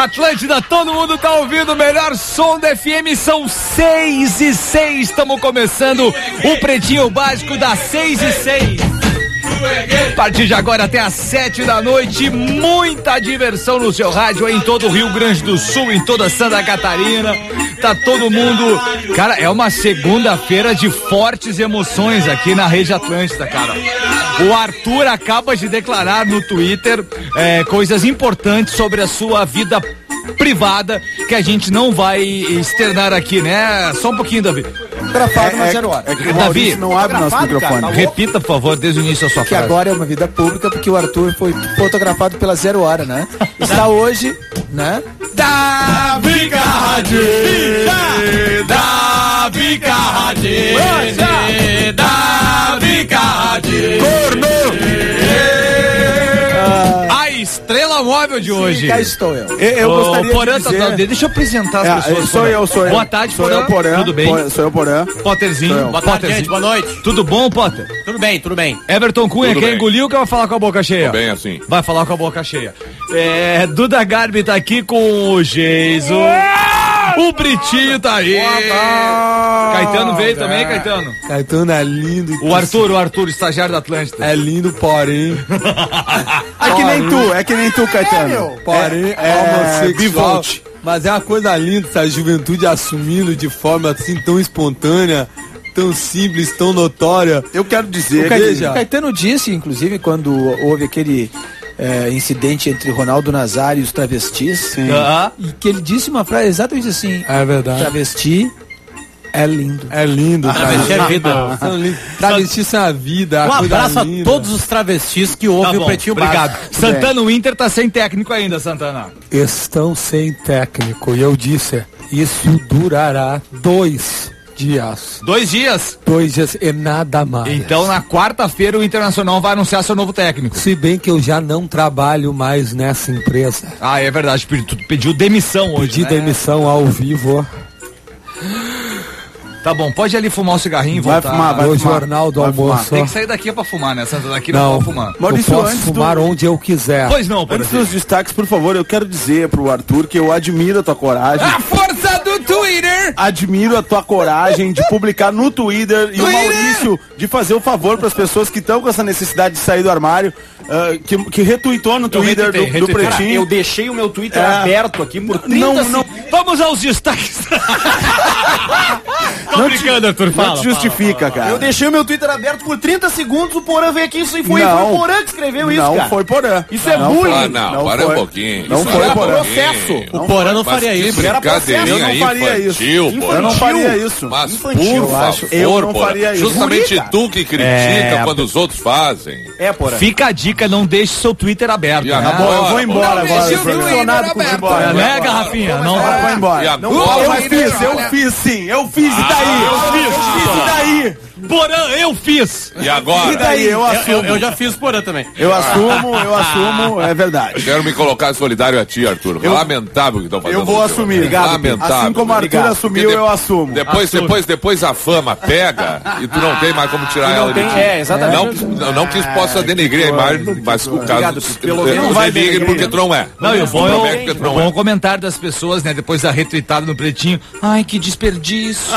Atlântida, todo mundo tá ouvindo o melhor som da FM, são 6:06, estamos começando o Pretinho Básico das 6:06. A partir de agora até às 7 da noite, muita diversão no seu rádio aí em todo o Rio Grande do Sul, em toda Santa Catarina. Tá todo mundo... Cara, é uma segunda-feira de fortes emoções aqui na Rede Atlântida, cara. O Arthur acaba de declarar no Twitter coisas importantes sobre a sua vida privada que a gente não vai externar aqui, né? Só um pouquinho, Davi. Fotografado na 0 hora. É que o Maurício não abre nosso microfone. Cara, repita, por favor, desde o início a sua que frase. Agora é uma vida pública porque o Arthur foi fotografado pela 0 hora, né? Está hoje, né? Davi Carradine, Davi Carradine, Davi Carradine, a estrela móvel de hoje. Cá estou eu. Eu gostaria Porã, de dizer... deixa eu apresentar as pessoas. Sou eu. Boa tarde, sou Porã. eu, Porã. Tudo bem? Sou eu, Porã. Potterzinho. Boa tarde, gente. Boa noite. Tudo bom, Potter? Tudo bem, tudo bem. Everton Cunha, Tudo quem bem. engoliu que vai falar com a boca cheia? Bem assim. Vai falar com a boca cheia. Duda Garbi tá aqui com o Geiso. O Britinho tá aí. Caetano veio também, Caetano. Caetano é lindo. O Arthur, estagiário da Atlântida. É lindo, porém. É que nem tu, Caetano. Porém, homossexual. Mas é uma coisa linda essa juventude assumindo de forma assim tão espontânea, tão simples, tão notória. Eu quero dizer... O Caetano disse, inclusive, quando houve aquele incidente entre Ronaldo Nazário e os travestis, e que ele disse uma frase exatamente assim: é verdade. Travesti é lindo. É lindo. Travesti é vida. Travestis são a vida. Um abraço a todos os travestis que ouvem o Pretinho obrigado. Básico. Santana, o Inter tá sem técnico ainda, Santana. Estão sem técnico. E eu disse, isso durará 2 dias. 2 dias? 2 dias e nada mais. Então, na quarta-feira, o Internacional vai anunciar seu novo técnico. Se bem que eu já não trabalho mais nessa empresa. Ah, é verdade. Tu pediu demissão hoje, Pedi demissão ao vivo. Tá bom, pode ir ali fumar um cigarrinho e voltar. Vai O fumar. Jornal do Vai Almoço. Tem que sair daqui pra fumar, né, Santana? Aqui não pode fumar. Maurício, eu posso antes fumar onde eu quiser. Pois não, por Antes exemplo. dos destaques, por favor, eu quero dizer pro Arthur que eu admiro a tua coragem. A força do Twitter! Admiro a tua coragem de publicar no Twitter e o Maurício de fazer o favor para as pessoas que estão com essa necessidade de sair do armário, que retuitou no Twitter do Pretinho. Eu deixei o meu Twitter aberto aqui por 30 segundos. Vamos aos destaques. Tô brincando, Arthur, Não te justifica, cara. Eu deixei o meu Twitter aberto por 30 segundos, o Porã veio aqui e foi o Porã que escreveu isso, Não cara. foi Porã. Isso é bullying. Ah, não, para um pouquinho. Não Isso foi era Porã. Processo. O Porã não faria isso. Que brincadeirinha Eu não faria isso. infantil, Porã. Eu não faria isso. Mas Infantil, por favor, eu não Porã. faria isso. Justamente Guri, cara. tu que critica quando os outros fazem. Porã. Fica a dica, não deixe seu Twitter aberto. E né? agora? Bom, eu vou embora Não, agora. deixa o Impressionado com o Twitter embora. aberto. Né, Garrafinha? Não Vou vai. embora. E Eu agora? fiz sim. Eu fiz, e daí? Eu fiz, e daí? Porã, eu fiz. E agora? E daí? Eu assumo. Eu já fiz Porã também. Eu assumo, é verdade. Quero me colocar solidário a ti, Arthur. Lamentável o que estão fazendo. Eu vou com o teu, assumir. né? Obrigado. Lamentável. Assim como o Arthur Obrigado. assumiu, Porque eu assumo. Depois a fama pega e tu não tem mais como tirar ela de ti. Exatamente. Não que isso possa denegrir a imagem, mas o caso Pelo menos não vai denigre denegrir. porque tu não é. Não, e o bom Promete porque tu não é. bom comentário das pessoas, né? Depois da retweetada no Pretinho. Ai, que desperdício.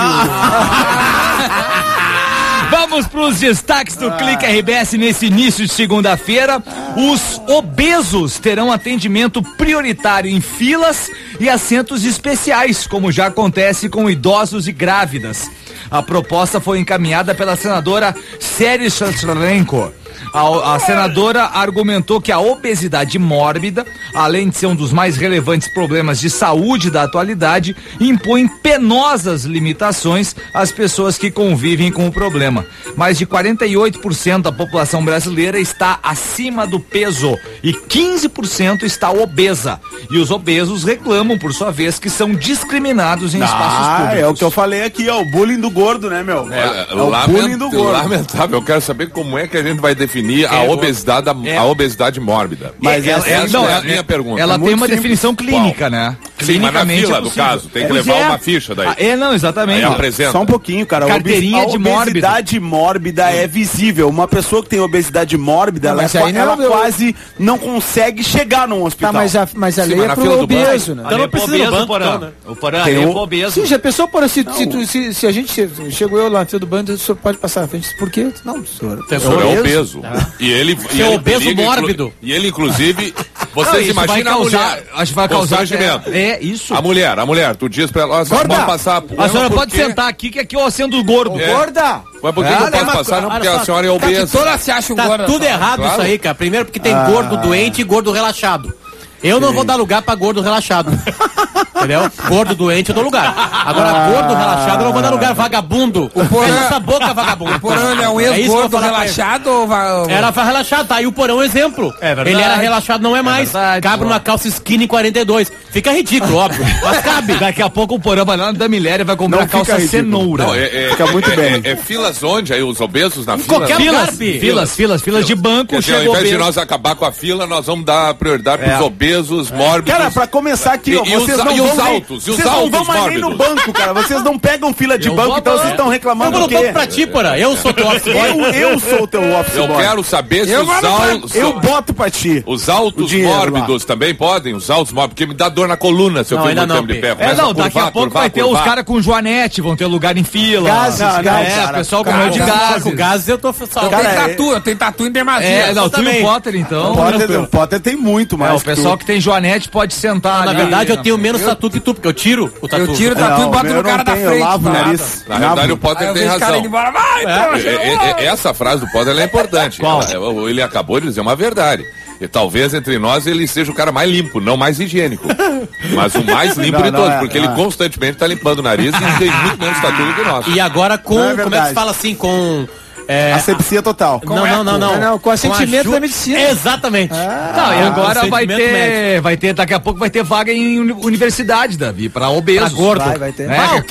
Vamos para os destaques do Clique RBS nesse início de segunda-feira. Os obesos terão atendimento prioritário em filas e assentos especiais, como já acontece com idosos e grávidas. A proposta foi encaminhada pela senadora Série Santrenko. A senadora argumentou que a obesidade mórbida, além de ser um dos mais relevantes problemas de saúde da atualidade, impõe penosas limitações às pessoas que convivem com o problema. Mais de 48% da população brasileira está acima do peso e 15% está obesa. E os obesos reclamam, por sua vez, que são discriminados em espaços públicos. É o que eu falei aqui, ó, o bullying do gordo, né, meu? É o bullying do gordo. Lamentável. Eu quero saber como é que a gente vai definir a obesidade mórbida. Mas essa é a minha pergunta. Ela É tem muito uma simples. definição clínica, né? Sim, mas na fila, no caso, tem que levar uma ficha daí. Não, exatamente. Aí apresenta. Só um pouquinho, cara. Carteirinha de obesidade mórbida é visível. Uma pessoa que tem obesidade mórbida, ela quase não consegue chegar num hospital. Tá, mas a lei é pro obeso, né? Então não precisa do banco, Porã. O Porã é pro obeso. Sim, já pensou, Porã, se a gente chegou eu lá na fila do banco, o senhor pode passar na frente. Por quê? Não, senhor. O senhor é obeso. E ele é obeso mórbido. E ele, inclusive, vocês imaginam a mulher. Acho que vai causar. É isso. A mulher, tu diz pra ela, pode passar. A senhora pode sentar aqui, que aqui eu sendo gordo. Gorda! Mas por que não pode passar? Não, porque a senhora é obesa. Toda se acha um gordo. Tudo errado isso aí, cara. Primeiro porque tem gordo doente e gordo relaxado. Eu não vou dar lugar pra gordo relaxado. Entendeu? Gordo doente eu dou lugar. Agora, gordo relaxado eu não vou dar lugar. Vagabundo. Fecha essa boca, vagabundo. O Porã é um ex-gordo relaxado ou Era relaxado, tá aí o Porã um exemplo. É verdade. Ele era relaxado, não é mais. Cabe numa calça skinny 42. Fica ridículo, óbvio. Mas cabe. Daqui a pouco o Porã vai lá na Damiléria e vai comprar a calça cenoura. Não, fica muito bem. É filas onde? Aí os obesos na fila? Qualquer lugar, filas de banco. Quer dizer, ao invés de nós acabar com a fila, nós vamos dar prioridade pros obesos, mórbidos. Cara, pra começar aqui, ó, vocês não vão mais nem no banco, cara. Vocês não pegam fila de banco, então vocês estão reclamando do quê? Eu vou pra ti, Porã. Eu sou teu office boy. Eu sou o teu office boy. Eu quero saber se eu boto pra ti. Os altos mórbidos também podem? Os altos mórbidos, porque me dá dor na coluna se eu fico muito tempo de pé. Daqui a pouco vai ter os caras com joanete, vão ter lugar em fila. Gases, pessoal com medo de gases. Com gases eu tô salvo. Eu tenho tatu em demasia. Tu e o Potter, então. O Potter tem muito mais. O pessoal que tem joanete pode sentar ali. Na verdade, eu tenho menos tatu que tu, porque eu tiro o tatu. Eu tiro o tatu e boto no cara da frente. Eu lavo o nariz. Na verdade, o Potter tem razão. Essa frase do Potter é importante. Ele acabou de dizer uma verdade. E talvez entre nós ele seja o cara mais limpo, não mais higiênico. Mas o mais limpo de todos, porque ele constantemente tá limpando o nariz e tem muito menos tatu do que nós. E agora como é que se fala assim, com... asepsia total. Não, com assentimento da medicina. Exatamente. E agora vai ter, daqui a pouco vai ter vaga em universidade, Davi, pra obesos. Pra gordo. Vai ter.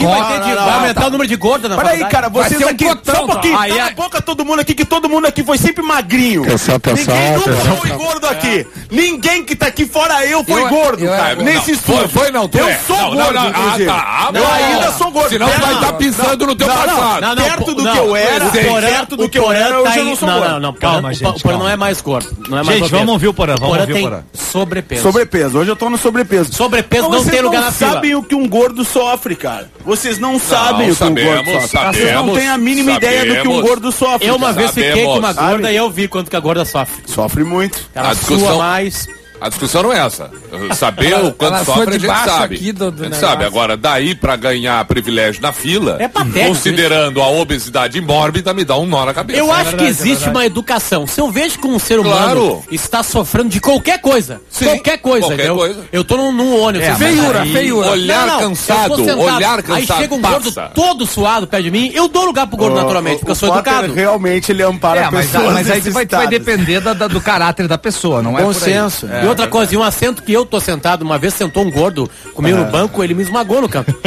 Vai aumentar o número de gordo na faculdade. Peraí, cara, vocês aqui, só um pouquinho, cala a boca todo mundo aqui, que todo mundo aqui foi sempre magrinho. Ninguém nunca foi gordo aqui. Ninguém que tá aqui fora eu foi gordo, cara. Nesse estúdio. Foi não, tu eu sou gordo, inclusive. Eu ainda sou gordo. Senão tu vai estar pisando no teu passado. Perto do que eu era, do que eu era, hoje eu não sou gordo. Não, calma, gente. O Porã não é mais gordo. Gente, vamos ouvir o Porã. O Porã tem sobrepeso. Hoje eu tô no sobrepeso. Sobrepeso não tem lugar na fila. Vocês não sabem o que um gordo sofre, cara. Vocês não sabem o que um gordo sofre. Vocês não têm a mínima ideia do que um gordo sofre. Eu uma vez fiquei com uma gorda e eu vi quanto que a gorda sofre. Sofre muito. Ela sua mais... A discussão não é essa. Saber o quanto sofre, a gente sabe. A gente sabe. Agora, daí pra ganhar privilégio na fila, considerando a obesidade mórbida, me dá um nó na cabeça. Eu acho que existe uma educação. Se eu vejo que um ser humano está sofrendo de qualquer coisa, qualquer coisa. Eu tô num ônibus. Feiura. Olhar cansado. Aí chega um gordo todo suado perto de mim, eu dou lugar pro gordo naturalmente, porque eu sou educado. Realmente ele ampara pessoas. Mas aí vai depender do caráter da pessoa, não é? Bom senso. E outra coisa, e um assento que eu tô sentado, uma vez sentou um gordo comigo no banco, ele me esmagou no canto.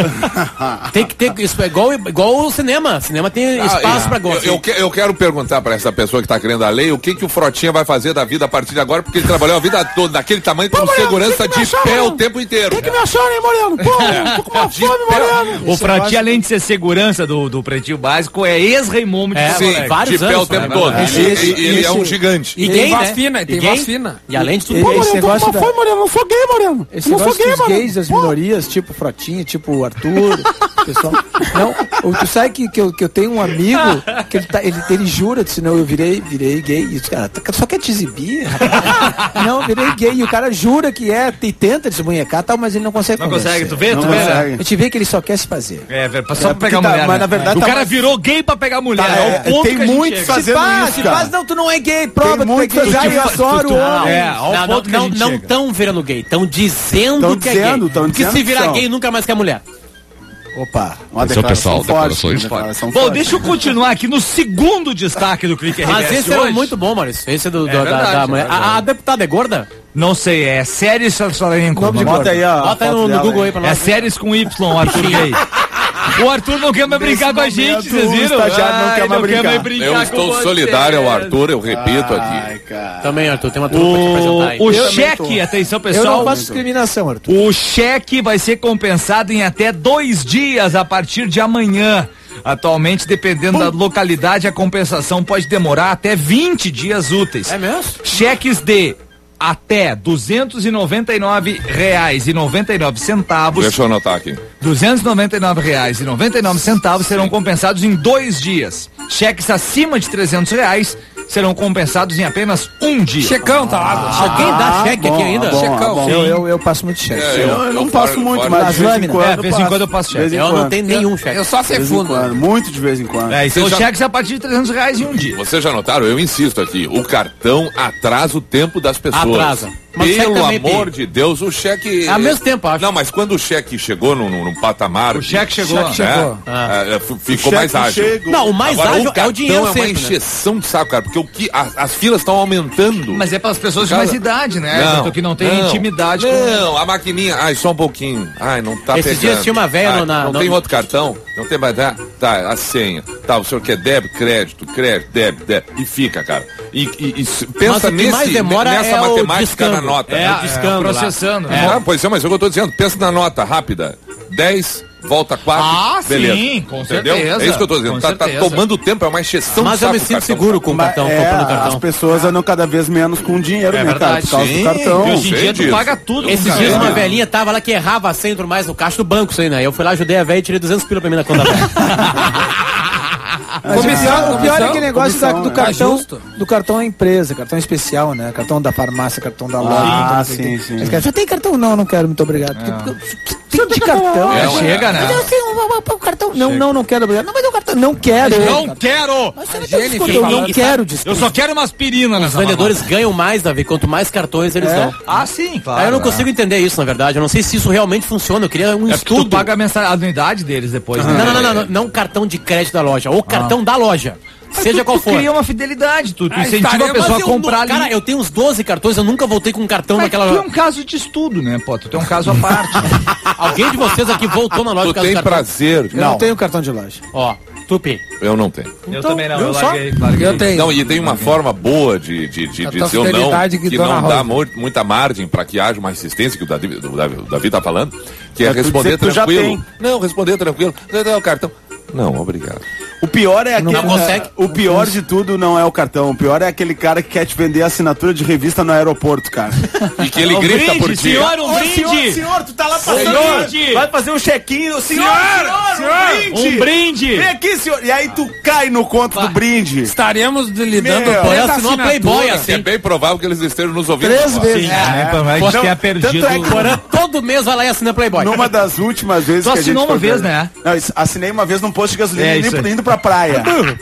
Tem que ter, isso é igual o cinema. Cinema tem espaço pra gordo. Eu quero perguntar pra essa pessoa que tá querendo a lei, o que o Frotinha vai fazer da vida a partir de agora, porque ele trabalhou a vida toda daquele tamanho como segurança de pé o tempo inteiro. Tem que me achar, hein, Moreno? Pô, tô com uma fome, Moreno. O Frotinha, além de ser segurança do Pretinho Básico, é ex-Rei-Momo de vários anos. De pé o tempo todo. Ele é um gigante. E tem voz fina, tem voz fina. E além de tudo, Moreno, não sou gay, Moreno. Esse não sou gay, Moreno. Gays, as minorias, tipo Frotinha, tipo Arthur, pessoal. Não, tu sabe que eu tenho um amigo que ele jura, disse, não, eu virei gay. E os caras, só quer te exibir? Não, virei gay. E o cara jura que e tenta desmunhecar, tal, mas ele não consegue. Não consegue, tu vê? A gente vê que ele só quer se fazer. Só pra pegar mulher. Mas na verdade o cara virou gay pra pegar mulher. É o ponto tem que muitos fazendo isso, cara. Não, tu não é gay, prova, tu é gay. Já eu adoro homem. Não estão virando gay, estão dizendo que é gay. Porque se virar gay, nunca mais quer mulher. Opa, esse é o pessoal, declarações. Bom, deixa eu continuar aqui no segundo destaque do Clique RBS. Mas esse era muito bom, Maurício. Esse da mulher. A deputada é gorda? Não sei, é séries Bota aí, ó. Bota aí no Google aí pra nós. É séries com Y, Arthur Gay. O Arthur não quer mais brincar com a gente, vocês viram? O estagiário não quer mais brincar. Eu estou solidário ao Arthur, eu repito aqui. Também, Arthur, tem uma turma pra te apresentar aí. O cheque, atenção pessoal. Eu não faço discriminação, Arthur. O cheque vai ser compensado em até 2 dias a partir de amanhã. Atualmente, dependendo da localidade, a compensação pode demorar até 20 dias úteis. É mesmo? Cheques de até R$299,99. Deixa eu anotar aqui. R$299,99 serão compensados em 2 dias. Cheques acima de R$300 serão compensados em apenas 1 dia. Checão, tá lá. Alguém dá cheque aqui ainda? Checão. Eu passo muito cheque. Eu não passo muito, mas de vez em quando. De vez em quando eu passo cheque. Eu não tenho nenhum cheque. Eu só sei fundo. Muito de vez em quando. E são cheques a partir de R$300 em 1 dia. Vocês já notaram? Eu insisto aqui. O cartão atrasa o tempo das pessoas. Atrasa. Mas Pelo amor de Deus, o cheque... Ao mesmo tempo, acho. Não, mas quando o cheque chegou num patamar... O cheque chegou. Ficou mais ágil. Não, o mais Agora, ágil é o dinheiro é uma sempre, encheção de saco, cara. Porque as filas estão aumentando. Mas é para as pessoas de mais idade, né? Que não tem intimidade Não, a maquininha... Ai, só um pouquinho. Ai, não tá Esses pegando. dias tinha uma velha Não tem outro cartão? Não tem mais... Tá, a senha. Tá, o senhor quer débito, crédito, débito. E fica, cara. E pensa mais nessa matemática na nota. Processando. Pois é, mas é o que eu tô dizendo. Pensa na nota rápida. 10, volta 4. Beleza. Sim, com Entendeu? certeza. É isso que eu tô dizendo. Tá tomando tempo, é uma exceção. Mas eu me sinto seguro com o cartão, comprando cartão. As pessoas andam cada vez menos com dinheiro, né, cara? Por causa do Sim, cartão. Hoje em dia tu paga tudo. Esses dias uma velhinha tava lá que errava a senha mais no caixa do banco, isso aí, né? Eu fui lá, ajudei a velha e tirei 200 pila pra mim na conta dela. O pior é aquele negócio do cartão empresa, cartão especial, né? Cartão da farmácia, cartão da loja. Sim. Já tem cartão? Não quero, muito obrigado. Tem de cartão. Chega, né? Mas eu tenho um cartão. Não quero, obrigado. Não, mas o cartão. Não quero. Não quero! Eu não quero desconto. Eu só quero uma aspirina nessa Os vendedores ganham mais, Davi, quanto mais cartões eles dão. Sim, claro. Aí eu não consigo entender isso, na verdade. Eu não sei se isso realmente funciona. Eu queria um estudo. Tu paga a anuidade deles depois, né? Não cartão de crédito da loja. Ou cartão da loja. Seja qual for. Tu cria uma fidelidade, tu incentiva a pessoa a comprar ali. Cara, eu tenho uns 12 cartões, eu nunca voltei com um cartão naquela loja. Tu é um caso de estudo, né, pô? Tu tem um caso à parte. Alguém de vocês aqui voltou na loja Tu tem prazer. Eu não tenho cartão de loja. Ó, Tupi. Eu não tenho. Eu também não, eu larguei. Eu tenho. Não, e tem uma forma boa de dizer o não, que não dá muita margem para que haja uma insistência, que o Davi tá falando, que é responder tranquilo. Não, responder tranquilo. Não, cartão. Não, obrigado. O pior é aquele. Não consegue. O pior de tudo não é o cartão. O pior é aquele cara que quer te vender a assinatura de revista no aeroporto, cara. E que ele grita por ti. Senhor, um brinde! Senhor, tu tá lá passando. Brinde! Vai fazer um check-in. Senhor, Um brinde! Vem aqui, senhor. E aí tu cai no conto do brinde. Estaremos lidando Meu, com Ela essa assinou a Playboy, assim. É bem provável que eles estejam nos ouvindo. 3 vezes. Mas tenha perdido. Tanto é que Porã todo mês vai lá e assina Playboy. numa das últimas vezes Tu que a gente assinou uma foi vez, ver- né? Não, assinei uma vez num posto de gasolina É, isso aí. indo pra praia.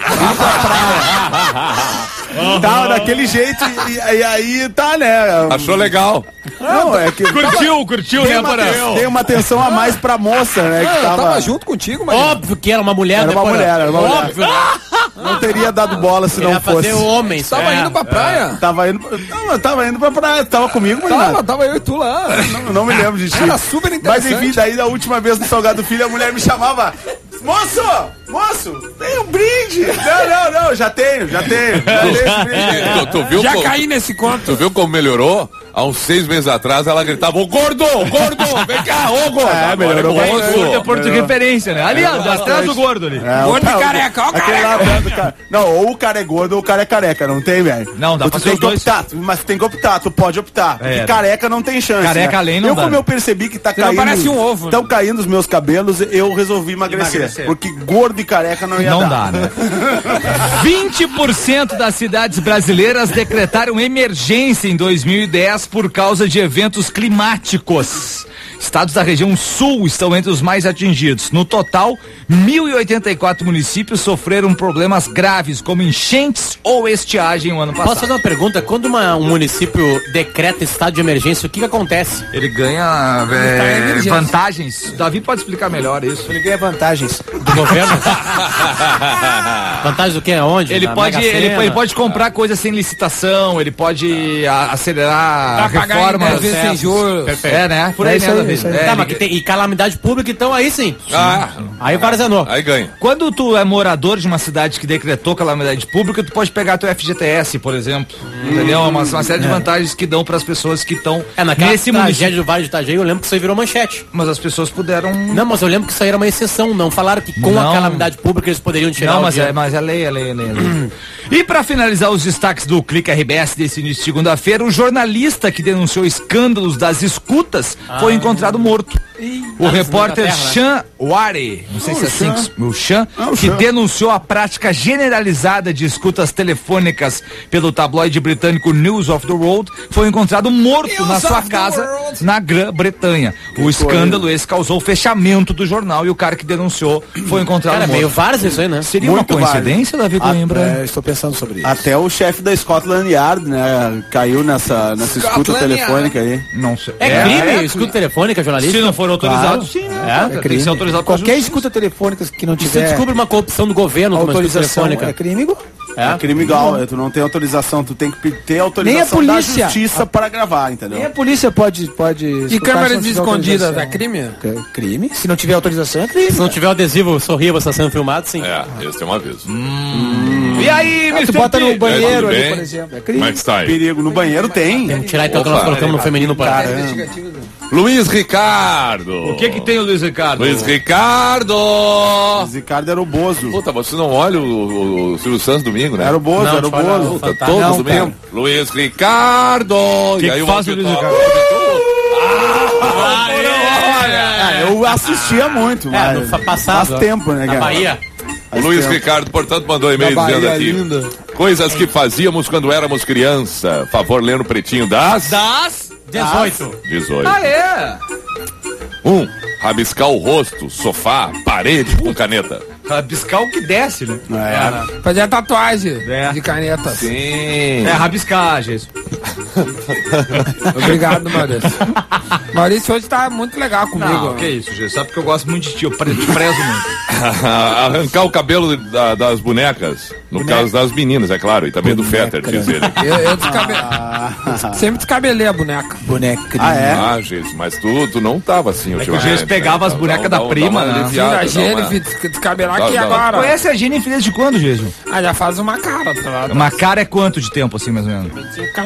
Tá daquele jeito e aí tá, né? Achou legal. Não, é que Curtiu, tem né, uma, Porã? tem uma atenção a mais pra moça, né? Que Eu tava, tava junto contigo, mas. Óbvio que era uma mulher, Era né, uma Porã? mulher, era uma mulher. Óbvio, né? não teria dado bola se Ele ia não fosse. fazer homens. Tava indo pra praia. Tava indo pra praia. Tava comigo, mas Tava eu e tu lá. não me lembro de ti. Era super Mas interessante. enfim, daí da última vez no Salgado Filho, a mulher me chamava: Moço, tem um brinde. Não, já tenho esse brinde. Tu viu Já caí nesse conto. Tu viu como melhorou? Há uns 6 meses atrás ela gritava: ô gordo, vem cá, ô gordo. Agora melhorou é bastante. moço. Ponto de referência, né? Ali, atrás do gordo ali. Gordo e careca, ó o Aquele lá perto do cara. Não, ou o cara é gordo ou o cara é careca, não tem, velho? Não, dá Tu pra ser tem os que dois. optar, mas tu tem que optar, tu pode optar. Porque careca não tem chance. Careca né? além não dá, como né? eu percebi que tá Você não caindo. parece um ovo, Estão caindo os meus cabelos, eu resolvi emagrecer. Porque gordo e careca não ia Não dar. dá, né? 20% das cidades brasileiras decretaram emergência em 2010 por causa de eventos climáticos. Estados da região sul estão entre os mais atingidos. No total, 1.084 municípios sofreram problemas graves, como enchentes ou estiagem no ano passado. Posso fazer uma pergunta? Quando um município decreta estado de emergência, o que acontece? Ele ganha vantagens. Davi pode explicar melhor isso. Ele ganha vantagens. Do governo? Vantagens do quê? Aonde? Ele Na pode, Mega Sena? ele pode comprar coisas sem licitação, ele pode acelerar a Pra pagar reforma. em 10 vezes sem juros. É, né? Por aí, É isso né, aí, Davi? isso aí. É, Tá, mas que tem, e calamidade pública, então aí sim. Ah, Aí varzenou. Aí ganha. Quando tu é morador de uma cidade que decretou calamidade pública, tu pode pegar teu FGTS, por exemplo. Entendeu? Uma série de vantagens que dão pras pessoas que estão nesse tragédia do Vale do Itajaí, eu lembro que isso aí virou manchete. Mas as pessoas puderam... Não, mas eu lembro que isso aí era uma exceção. Não falaram que com a calamidade pública eles poderiam tirar mas é lei. E pra finalizar os destaques do Clique RBS desse início de segunda-feira, o jornalista que denunciou escândalos das escutas foi encontrado morto. O repórter Sean Ware, não sei se é assim, o Sean, que denunciou a prática generalizada de escutas telefônicas pelo tabloide britânico News of the World, foi encontrado morto na sua casa na Grã-Bretanha. O escândalo esse causou o fechamento do jornal e o cara que denunciou foi encontrado morto. Meio várzea isso aí, né? Seria Muito uma coincidência, Davi Coimbra? Estou pensando sobre isso. Até o chefe da Scotland Yard, né, caiu nessa escuta telefônica aí. Não sei. É crime escuta telefônica, jornalista? Se não for autorizado, sim, né? É Tem que ser autorizado por Qualquer escuta telefônica que não Se você tiver descobre uma corrupção do governo com uma escuta autorização telefônica. é crime igual. É crime igual, tu não tem autorização, tu tem que ter Nem a autorização da polícia. justiça para gravar, entendeu? Nem a polícia pode E escutar se câmeras não tiver escondidas autorização. é crime? É crime? Se não tiver autorização, é crime. Se não tiver o adesivo sorria, você está sendo filmado, sim. Esse tem um aviso. E aí, Tu Mr. bota no P? banheiro tudo ali, bem? por exemplo. É Como é crime. que está aí? Perigo no banheiro tem. Vamos tirar então que nós colocamos no feminino para. Luiz Ricardo. O que tem o Luiz Ricardo? Luiz Ricardo. O Ricardo era o Bozo. Puta, você não olha o Silvio Santos domingo, né? Era o Bozo, Não, era o olha, Bozo. Puta, todo Não, domingo. Luiz Ricardo. Que aí faz o Luiz Ricardo? Eu assistia muito, mas passado. faz tempo, né, Na cara? Bahia. O Luiz Ricardo, portanto, mandou e-mail dizendo aqui. linda. Coisas que fazíamos quando éramos criança. Favor, ler no pretinho das 18. 18. É. 1. Rabiscar o rosto, sofá, parede com caneta. Rabiscar o que desce, né? Fazer tatuagem É. de canetas. Sim. É, rabiscar, Jesus. Obrigado, Maurício. Maurício hoje tá muito legal comigo. Não, que isso, Jesus. Sabe que eu gosto muito de ti, eu te prezo muito. Arrancar o cabelo das bonecas. No caso das meninas, é claro. E também do Fetter, diz ele. Eu sempre descabelei a boneca. Boneca. Ah, Jesus, mas tu não tava assim que o ultimamente. Jesus pegava as bonecas da prima, né? A Jennifer descabelar aqui Dá- agora. Conhece a Jennifer desde quando, Jesus? Ah, já faz uma cara, tá lá. Uma cara é quanto de tempo, assim, mais ou menos?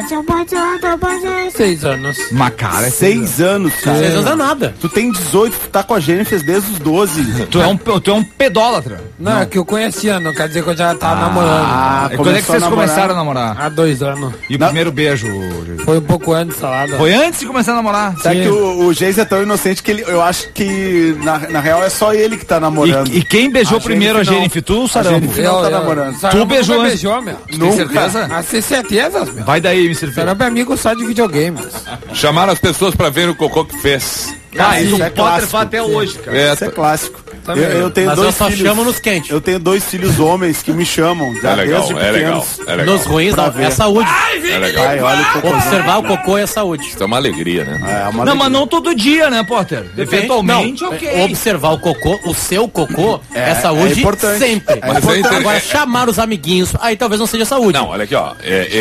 6 anos. Uma cara é 6 anos, cara. 6 anos é nada. Tu tem 18, tu tá com a Jennifer desde os 12. Tu é um pedólatra. Não, é que eu conhecia, não quer dizer que eu já tava namorando. E quando é que vocês começaram a namorar? Há 2 anos. E o primeiro beijo, Jesus? Foi um pouco antes, salada. Foi antes de começar a namorar? Sabe que o Geis é tão inocente que eu acho que na real é só ele que tá namorando. E quem beijou primeiro a Jennifer? Tu, Sarambo? Jennifer não tá namorando. Tu beijou antes? Beijou, meu. Tem certeza? Ah, tem certeza, meu. Vai daí, Mr. P. Saramba é amigo só de videogames. Chamaram as pessoas pra ver o cocô que fez. Ah, isso Isso é o Potter clássico. faz até hoje, cara. Isso é clássico. Também. Eu tenho Mas eu dois só filhos. chamo nos quentes. Eu tenho 2 filhos homens que me chamam. Já É legal, desde é legal, pequenos. é legal. Nos ruins, Pra não, ver. é saúde. É legal. Ai, olha o cocô. Observar o cocô é saúde. Isso é uma alegria, né? É uma Não, mas alegria. não todo dia, né, Potter? Eventualmente, Não, ok. observar o cocô, o seu cocô, é saúde é importante. sempre. Mas é inter- Agora, chamar os amiguinhos, aí talvez não seja saúde. Não, olha aqui, ó.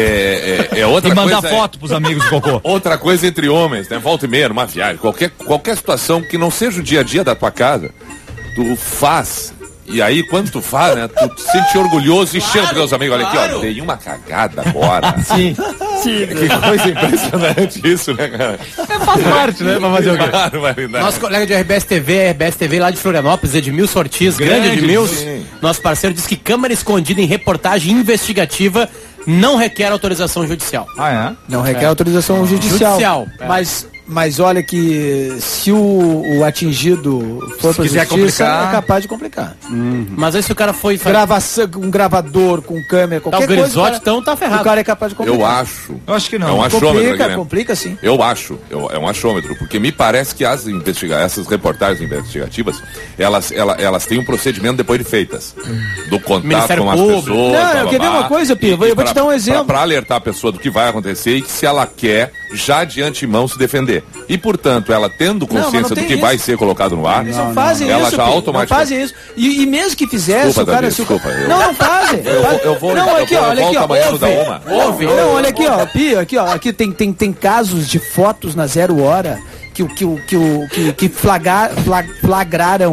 É outra E mandar coisa. foto pros amigos do cocô. Outra coisa entre homens, né? Volta e meia, numa viagem, qualquer situação que não seja o dia a dia da tua casa, tu faz. E aí, quando tu faz, né? Tu te sente orgulhoso e chama pros teus amigos. Olha aqui, ó. Dei uma cagada agora. Sim. Que coisa impressionante isso, né, cara? Faz parte, né? Pra fazer o quê? Barbaridade. Nosso colega de RBS TV lá de Florianópolis, Edmilson Ortiz, grande Edmilson, sim. nosso parceiro, diz que câmera escondida em reportagem investigativa não requer autorização judicial. Ah, é? Não requer autorização judicial. Judicial, é. Mas olha que se o atingido for pra quiser justiça, complicar. é capaz de complicar. Mas aí se o cara foi fazer Gravação, um gravador com câmera, o qualquer coisa, grisote, o cara- então tá o ferrado. cara é capaz de complicar. Eu acho. Eu acho que É não. um achômetro aqui, né? Complica sim. Eu acho, é um achômetro, porque me parece que essas reportagens investigativas, elas têm um procedimento depois de feitas. Do contato Ministério com as Público. pessoas. Não, blá, eu blá, quer ver blá. uma coisa, Pia? Eu vou te dar um exemplo. Pra alertar a pessoa do que vai acontecer e que se ela quer, já de antemão se defender. E, portanto, ela tendo mas consciência não do tem que isso. vai ser colocado no ar, Eles não fazem ela isso, já Pia. automaticamente... Não fazem isso. E mesmo que fizesse, Desculpa, o cara... Davi, se o- desculpa, eu- Não fazem. Eu vou, Não, aqui, eu ó, olha aqui, volto ó. amanhã no da uma. Ouve. Não, olha aqui, ó, Pia, aqui, ó. Aqui tem casos de fotos na 0 hora que flagraram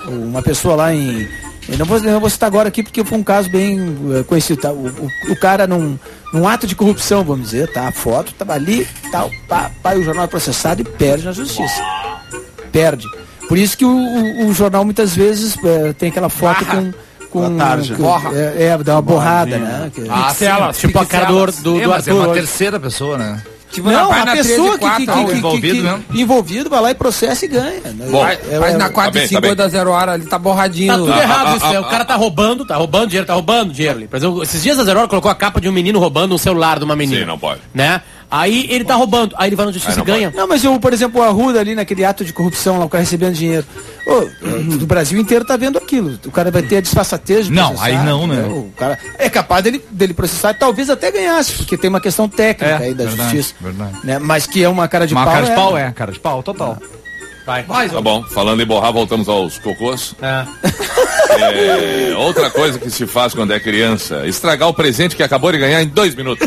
uma pessoa lá em... Eu não vou citar agora aqui porque foi um caso bem conhecido, tá? O cara num ato de corrupção, vamos dizer, tá? A foto tava ali, tal, pá, o jornal é processado e perde na justiça. Perde. Por isso que o jornal muitas vezes tem aquela foto dá uma borrada, né? Tipo a cara do mas é Arthur. uma terceira pessoa, né? Tipo, não, a pessoa envolvido vai lá e processa e ganha. Bom, mas na 4 e 5 da 0 hora ali tá borradinho. Tá tudo errado isso, o cara tá roubando dinheiro, ali. Por exemplo, esses dias a 0 hora colocou a capa de um menino roubando um celular de uma menina. Sim, não pode. Né? Aí ele tá roubando, aí ele vai na justiça e ganha. Não, mas por exemplo, o Arruda ali naquele ato de corrupção, lá o cara recebendo dinheiro. Do Brasil inteiro tá vendo aquilo. O cara vai ter a disfarçatez de processar. Não, aí não, né? O cara é capaz dele processar e talvez até ganhasse, porque tem uma questão técnica aí da justiça. Verdade. Né? Mas que é uma cara de pau. Cara de pau, total. Vai. Tá bom, falando em borrar, voltamos aos cocôs. Outra coisa que se faz quando é criança, estragar o presente que acabou de ganhar em 2 minutos.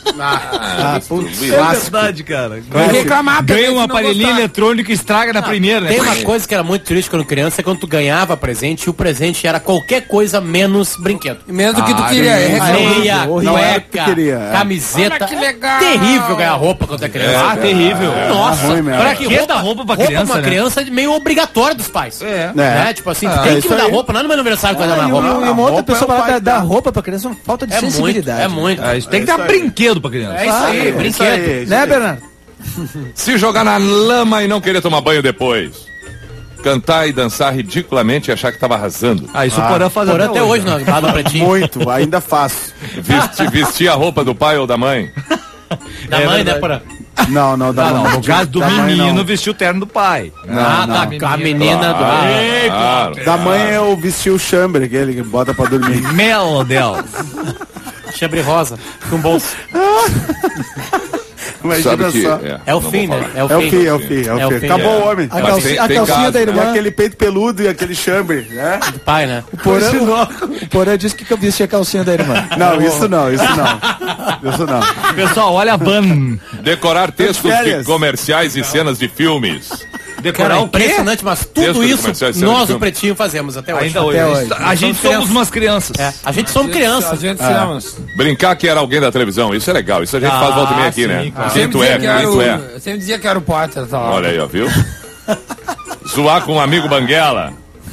É verdade, cara. Ganha um aparelhinho eletrônico e estraga na primeira, né? Tem uma coisa que era muito triste quando criança, é quando tu ganhava presente e o presente era qualquer coisa menos brinquedo. Menos do que tu queria. Meia, cueca, camiseta. Olha que legal. Terrível ganhar roupa quando é criança. Terrível. Nossa, pra roupa pra criança, uma criança é meio obrigatório dos pais. Né? Tipo assim, tu tem que me dar roupa, não é no meu aniversário que vai dar roupa. E uma outra pessoa vai dar roupa pra criança, uma falta de sensibilidade. É muito. Isso tem que dar brinquedo pra criança. É isso aí, brinquedo. Né, Bernardo? Se jogar na lama e não querer tomar banho depois. Cantar e dançar ridiculamente e achar que tava arrasando. Isso o Porã faz até hoje, no Pretinho. Muito, ainda faço. Vestir a roupa do pai ou da mãe. Da mãe, né, Porã? Não, no caso do menino, vestiu o terno do pai. A menina do... Da mãe eu vesti o chambre, aquele que bota pra dormir. Meu Deus. Chambre rosa, com bolso. Imagina só. É o fim, né? É o fim. Acabou o homem. A calcinha da irmã. Aquele peito peludo e aquele chambre, né? Do pai, né? O Porã disse que eu vestia a calcinha da irmã. Não, isso não. Pessoal, olha a van. Decorar textos de comerciais e cenas de filmes. Decorar impressionante, mas tudo isso nós, o Pretinho, fazemos até hoje. Ainda hoje. A gente somos umas crianças. A gente somos crianças. A gente somos. Brincar que era alguém da televisão, isso é legal. Isso a gente faz volta e meia aqui, né? Quem tu é. Eu sempre dizia que era o Potter. Tá lá. Olha aí, ó, viu? Zoar com um amigo banguela.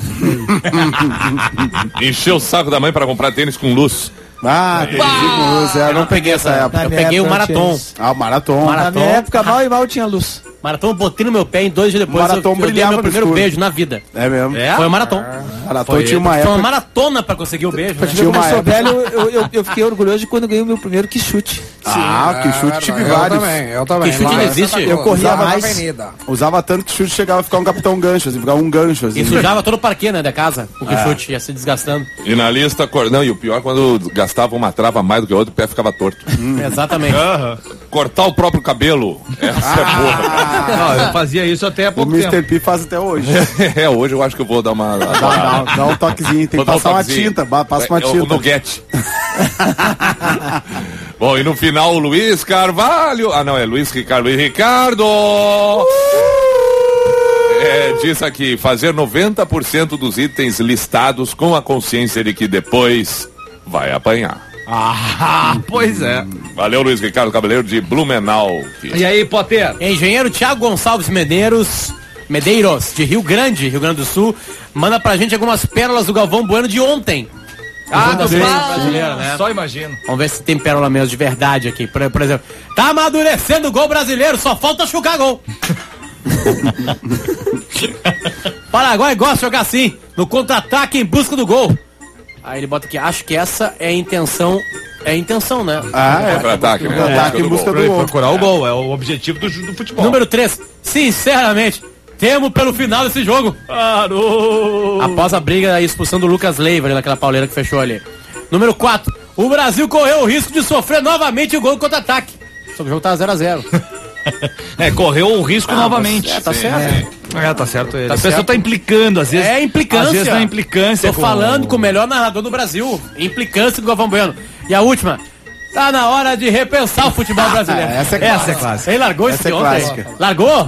Encher o saco da mãe para comprar tênis com luz. Eu não peguei essa época. Eu peguei o Marathon. O Marathon. Na minha época, mal tinha luz. Maratão, botei no meu pé, em 2 dias depois Maratão eu dei meu primeiro beijo na vida. É mesmo? Foi o Marathon. Maratão tinha uma época. Foi uma maratona pra conseguir o beijo. Né? Como eu sou velho, eu fiquei orgulhoso de quando ganhei o meu primeiro que chute. Que chute tive vários. Eu também. Que chute não existe. Eu corria mais. Usava tanto que chute chegava a ficar um capitão gancho, assim, ficava um gancho. Assim. E sujava todo o parquê, né, da casa. O que chute ia se desgastando. E na lista, não, e o pior quando gastava uma trava mais do que a outra, o pé ficava torto. Exatamente. Cortar o próprio cabelo. Essa é boa. Eu fazia isso até há pouco tempo. O Mr. P faz até hoje. Hoje eu acho que eu vou dar uma... Dá um toquezinho, tem que passar uma tinta. Passa uma tinta. O Nuguete. Bom, e no final o Luiz Carvalho... não, é Luiz Ricardo. Diz aqui, fazer 90% dos itens listados com a consciência de que depois vai apanhar. Pois é. Valeu, Luiz Ricardo Cabeleiro de Blumenau. E aí, Potter? Engenheiro Thiago Gonçalves Medeiros, de Rio Grande do Sul, manda pra gente algumas pérolas do Galvão Bueno de ontem. Do brasileiro, né? Só imagino. Vamos ver se tem pérola mesmo de verdade aqui. Por exemplo, tá amadurecendo o gol brasileiro, só falta chucar gol. Paraguai gosta de jogar assim, no contra-ataque em busca do gol. Aí ele bota aqui, acho que essa é a intenção. É a intenção, né? Contra-ataque, né? Contra-ataque em busca do gol. Procurar o gol, é o objetivo do futebol. Número 3, sinceramente, temo pelo final desse jogo. Após a briga, a expulsão do Lucas Leiva, ali naquela pauleira que fechou ali. Número 4, o Brasil correu o risco de sofrer novamente o gol contra-ataque. Só que o jogo tá 0-0. Correu o risco novamente. Tá certo. Tá certo ele. A pessoa tá implicando, às vezes. É implicância. Às vezes não é implicância. Tô falando com o melhor narrador do Brasil. Implicância do Galvão Bueno. E a última. Tá na hora de repensar o futebol brasileiro. Essa é clássica. Ele largou isso de ontem. Largou?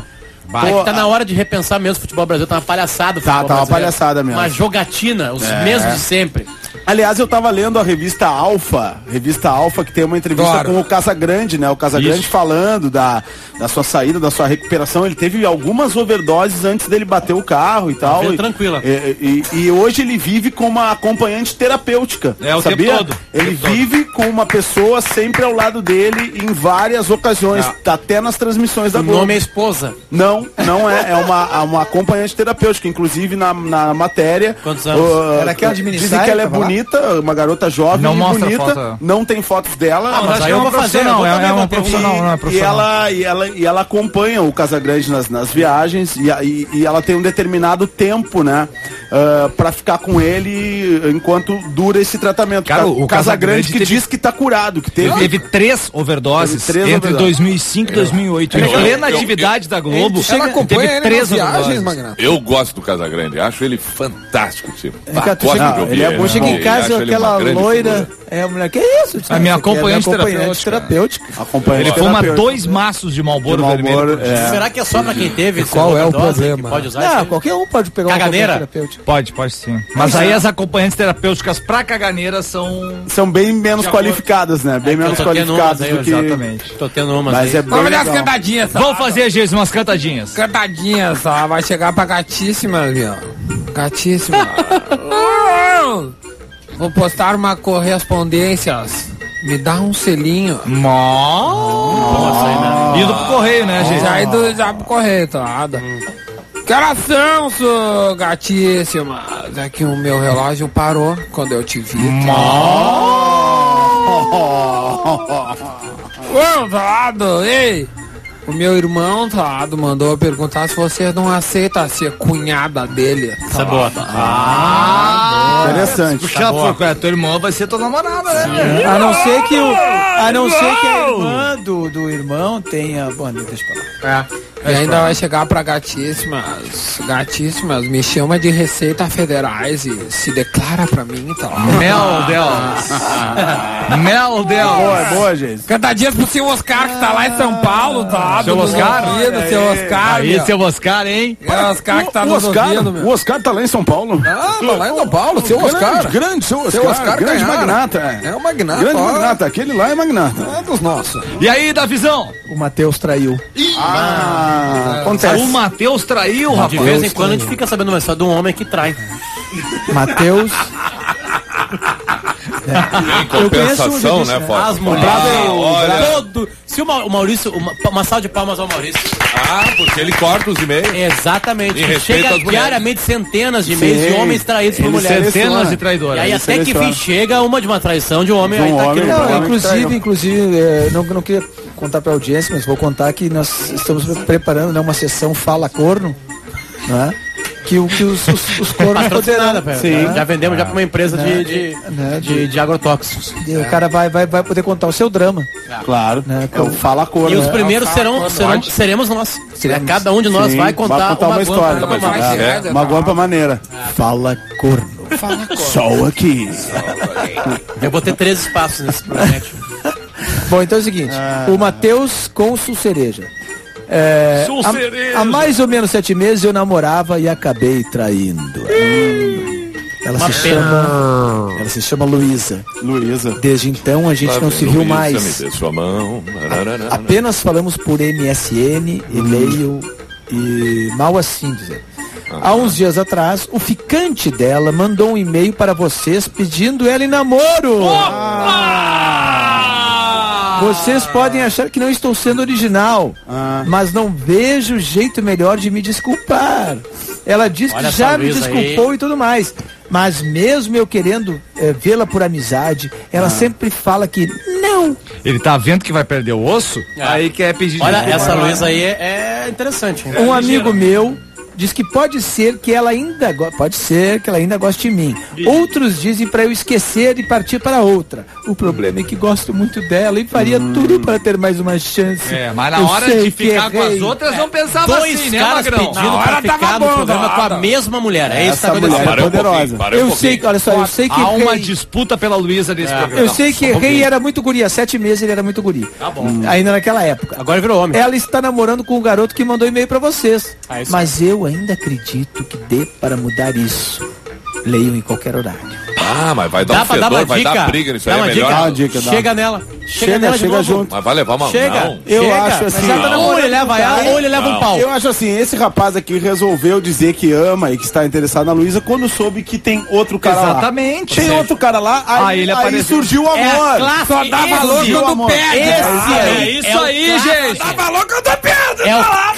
É que tá na hora de repensar mesmo o futebol brasileiro, tá uma palhaçada. Tá uma palhaçada mesmo. Uma jogatina, os mesmos de sempre. Aliás, eu tava lendo a revista Alfa, que tem uma entrevista com o Casagrande, né? O Casagrande falando da sua saída, da sua recuperação. Ele teve algumas overdoses antes dele bater o carro e tal. Tranquila. E hoje ele vive com uma acompanhante terapêutica. O sabia? tempo todo. Ele vive com uma pessoa sempre ao lado dele em várias ocasiões, até nas transmissões da Globo. O nome é esposa? Não é. É uma acompanhante terapêutica. Inclusive na matéria. Quantos anos? Era aquela de dizem que ela é bonita, uma garota jovem não e mostra bonita. Foto. Não tem fotos dela. Mas aí eu vou fazer, não. É uma profissional, não é profissional. E ela acompanha o Casagrande nas viagens e ela tem um determinado tempo, né? Pra ficar com ele enquanto dura esse tratamento. Cara, o Casagrande que diz que tá curado, que teve 3 overdoses entre 2005 e 2008. Em plena atividade da Globo, teve 3 overdoses. Eu gosto do Casagrande, acho ele fantástico, tipo. Ele é bom. Chega em casa, aquela loira. A mulher, que isso? A minha acompanhante terapêutica. Ele fuma 2 maços de Marlboro vermelho. Será que é só pra quem teve? Qual é o problema? Pode usar Não, qualquer um pode pegar uma caganeira terapêutica. Pode sim. Mas aí as acompanhantes terapêuticas pra caganeira são bem menos qualificadas, né? Bem menos qualificadas do que... Exatamente. Tô tendo umas Mas aí. é bem Vamos dar as legal. cantadinhas, só. Vamos fazer, Geis, umas cantadinhas. Cantadinhas, só. Vai chegar pra gatíssima, viu? Gatíssima. Vou postar uma correspondência. Me dá um selinho. Indo pro correio, né, Geis? Já pro correio, tá? Que horas são, sou gatíssima? É que o meu relógio parou quando eu te vi. Ô, Talado, ei! O meu irmão, Talado, mandou perguntar se você não aceita ser cunhada dele. Sabota. Interessante. Puxa, teu irmão vai ser tua namorada, né? A não ser que a irmã do irmão tenha... Bom, deixa pra lá. E ainda vai chegar pra gatíssimas, me chama de Receita Federais e se declara pra mim, tá? Meu Deus. Boa, gente. Cantadinhas pro seu Oscar, que tá lá em São Paulo, tá? Seu Oscar? Seu Oscar, Aí, seu Oscar, hein? É o Oscar que tá nos ouvindo, meu. O Oscar tá lá em São Paulo. Tá lá em São Paulo, seu Oscar. Grande, seu Oscar. Seu Oscar grande Canhara. magnata. É um magnata. Grande magnata. Aquele lá é magnata. É dos nossos. E aí, Davizão? O Matheus traiu. Acontece. O Matheus traiu, De rapaz. vez em quando a gente fica sabendo uma história de um homem que trai. Matheus... Em compensação, né, Foto? As mulheres. Todo. Se o Maurício. Uma salva de palmas ao Maurício. Porque ele corta os e-mails. Exatamente. Em respeito Chega às mulheres. diariamente centenas de e-mails de homens traídos por Ele mulheres. Centenas de traidores. E aí até que seleciona. fim chega uma de uma traição de um homem. De um aí tá homem, aqui no não, programa. Inclusive, não queria contar pra audiência, mas vou contar que nós estamos preparando, né, uma sessão Fala Corno, né? Que os cornos Patrocinada, poderão. velho. Já vendemos já pra uma empresa de agrotóxicos. E o cara vai poder contar o seu drama. Claro. Né, É o Fala Cor. E os primeiros seremos nós. Cada um de nós vai contar uma história. guampa. Uma guampa maneira. Fala Corno. Só aqui. Eu vou ter 13 espaços nesse projeto. Bom, então é o seguinte. O Matheus com o Cereja. Há mais ou menos 7 meses eu namorava e acabei traindo. Ela se chama Luísa. Desde então a gente não se viu mais. Me dê sua mão. Apenas falamos por MSN, e-mail e mal assim dizer. Há uns dias atrás, o ficante dela mandou um e-mail para vocês pedindo ela em namoro. Vocês podem achar que não estou sendo original, mas não vejo jeito melhor de me desculpar. Ela diz que já me desculpou e tudo mais. Mas mesmo eu querendo vê-la por amizade, ela sempre fala que não. Ele tá vendo que vai perder o osso? Aí quer pedir Olha, essa Luísa aí é interessante. Um amigo meu diz que pode ser que ela ainda goste de mim. Outros dizem para eu esquecer e partir para outra. O problema é que gosto muito dela e faria tudo para ter mais uma chance. Mas na hora de ficar com as outras não pensava assim, né, Magrão? Na hora pra ficar no programa com a mesma mulher. É isso que tá acontecendo. É poderosa. Eu sei que há uma disputa pela Luísa nesse programa. Eu sei que Rei era muito guri, há 7 meses ele era muito guri. Tá bom. Ainda naquela época. Agora virou homem. Ela está namorando com um garoto que mandou e-mail pra vocês. Mas eu ainda acredito que dê para mudar isso. Leiam em qualquer horário. Mas vai dar um fedor, vai dar briga nisso aí, é melhor. Chega nela. Chega junto. Mas vai levar uma Chega. Eu acho assim. Ou ele leva ela, ou ele leva um pau. Eu acho assim, esse rapaz aqui resolveu dizer que ama e que está interessado na Luísa quando soube que tem outro cara lá. Exatamente. Tem outro cara lá, aí surgiu o amor. Só dá valor quando perde. É isso aí, gente. Dá valor quando perde.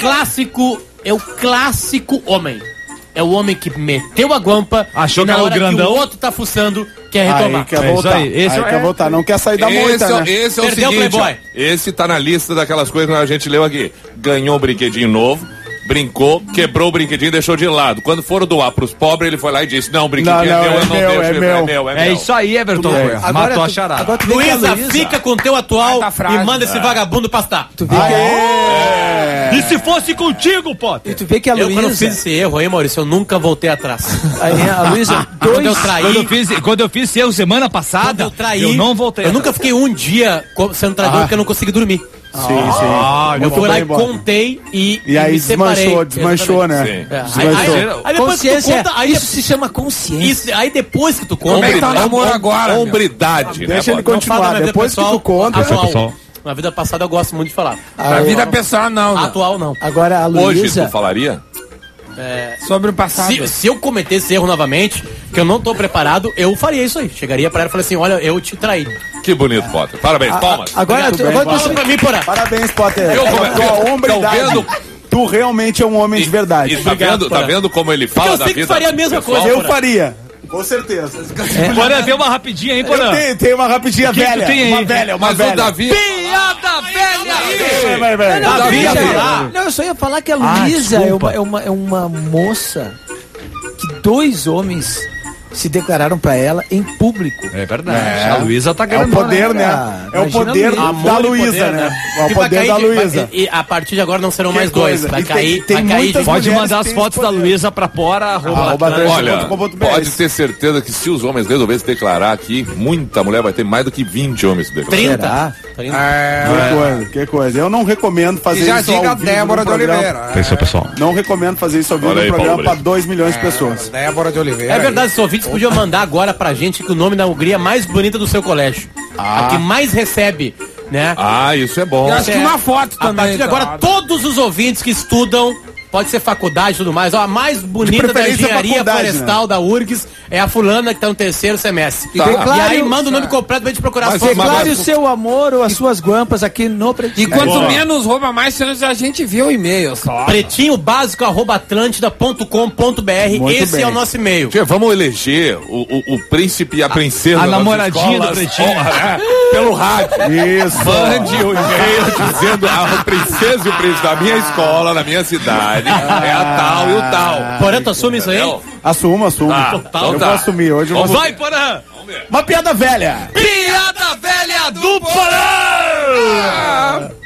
É o clássico homem. É o homem que meteu a guampa, achou que era o grandão, que o outro tá fuçando, quer retomar. Quer voltar. Quer voltar, não quer sair da moita, né? Esse é o seguinte, esse tá na lista daquelas coisas que a gente leu aqui. Ganhou um brinquedinho novo, brincou, quebrou o brinquedinho e deixou de lado. Quando foram doar pros pobres, ele foi lá e disse, não, o brinquedinho é meu. É isso aí, Everton. Matou a charada. Luísa, fica com o teu atual e manda esse vagabundo pastar. Tu vê que E se fosse contigo, Potter? E tu vê que a Luísa... Eu quando fiz esse erro aí, Maurício, eu nunca voltei atrás. A Luísa, quando eu fiz esse erro semana passada, eu não voltei. Eu nunca fiquei um dia sendo traidor porque eu não consegui dormir. Sim. Eu fui lá e contei e aí me separei. Desmanchou, né? Desmanchou. Aí depois que tu conta, isso se chama consciência. Aí depois que tu conta... Hombridade, né? Deixa ele continuar, depois que tu conta... Na vida passada eu gosto muito de falar. Na vida pessoal não, né? Atual não. Agora a Luísa... Hoje tu falaria? Sobre o passado. Se eu cometesse erro novamente, que eu não tô preparado, eu faria isso aí. Chegaria pra ela e falaria assim, olha, eu te traí. Que bonito, Potter. Parabéns, palmas. Agora, pra mim, Porã. Parabéns, Potter. Tua hombridade. Tu realmente é um homem de verdade. E tá vendo como ele fala da vida? Eu sei que faria a mesma coisa. Eu faria. Com certeza. Porã, tem uma rapidinha, hein, Porã? Tem uma rapidinha velha. Uma velha. O Davi... Piada velha! Não, eu só ia falar que a Luísa é uma moça que 2 homens se declararam pra ela em público. É verdade. A Luísa tá ganhando. É o poder, né? É o poder da Luísa, né? É o poder da Luísa. E a partir de agora não serão mais 2. Vai cair. Pode mandar as fotos da Luísa pra Pora. Olha, pode ter certeza que se os homens resolverem se declarar aqui, muita mulher vai ter mais do que 20 homens se declarar. 30. Que coisa. Eu não recomendo fazer isso ao vivo. Já diga Débora de Oliveira. Atenção, pessoal. Não recomendo fazer isso ao vivo no programa pra 2 milhões de pessoas. Débora de Oliveira. É verdade, os ouvintes podiam mandar agora pra gente que o nome da guria mais bonita do seu colégio. A que mais recebe, né? Isso é bom. Eu acho que uma foto também. A partir de agora, todos os ouvintes que estudam, pode ser faculdade e tudo mais, a mais bonita da engenharia florestal, né? Da URGS é a fulana que tá no 3º semestre. E aí manda o nome completo pra gente procurar as fotos. Declare o seu amor ou as suas guampas aqui no Pretinho. E quanto menos rouba, mais cenas a gente vê o e-mail. pretinhobásico@atlantida.com.br. Esse é o nosso e-mail. Vamos eleger o príncipe e a princesa. A namoradinha do Pretinho. Pelo rádio. Isso. Mande o e-mail dizendo a princesa e o príncipe da minha escola, da minha cidade. É a tal e o tal. Porã, tu assume isso aí? Assumo. Eu vou assumir hoje. Vai, Porã! Uma piada velha. Piada velha do Porã!